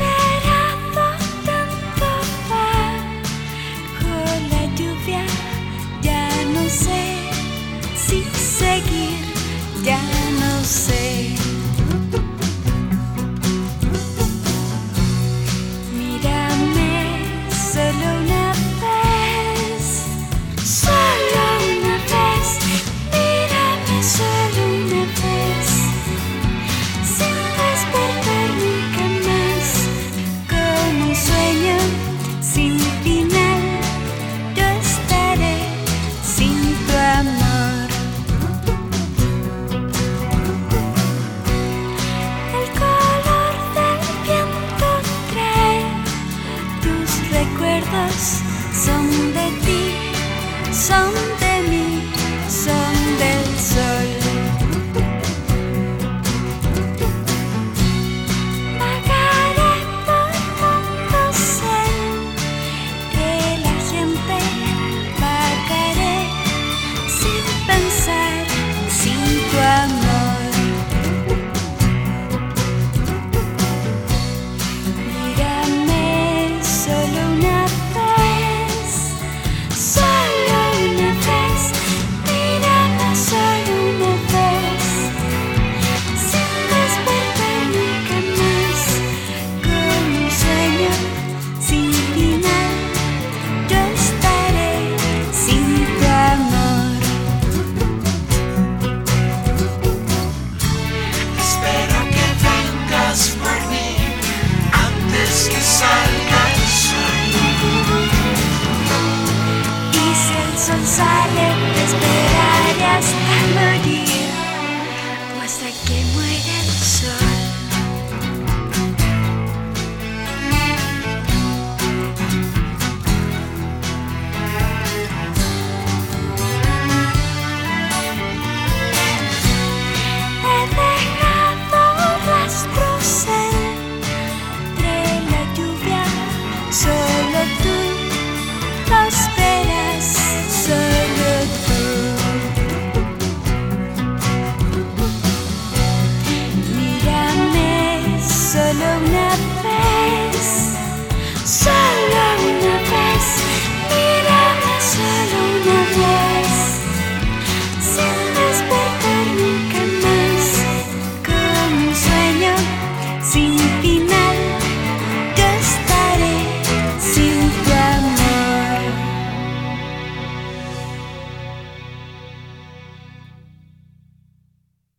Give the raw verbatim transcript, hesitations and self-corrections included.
esperado tanto bajo la lluvia, ya no sé si seguir, ya no sé. Mírame solo una vez, solo una vez, mírame solo una vez, sin despertar nunca más, como un sueño sin final, yo estaré sin tu amor. El color del viento trae tus recuerdos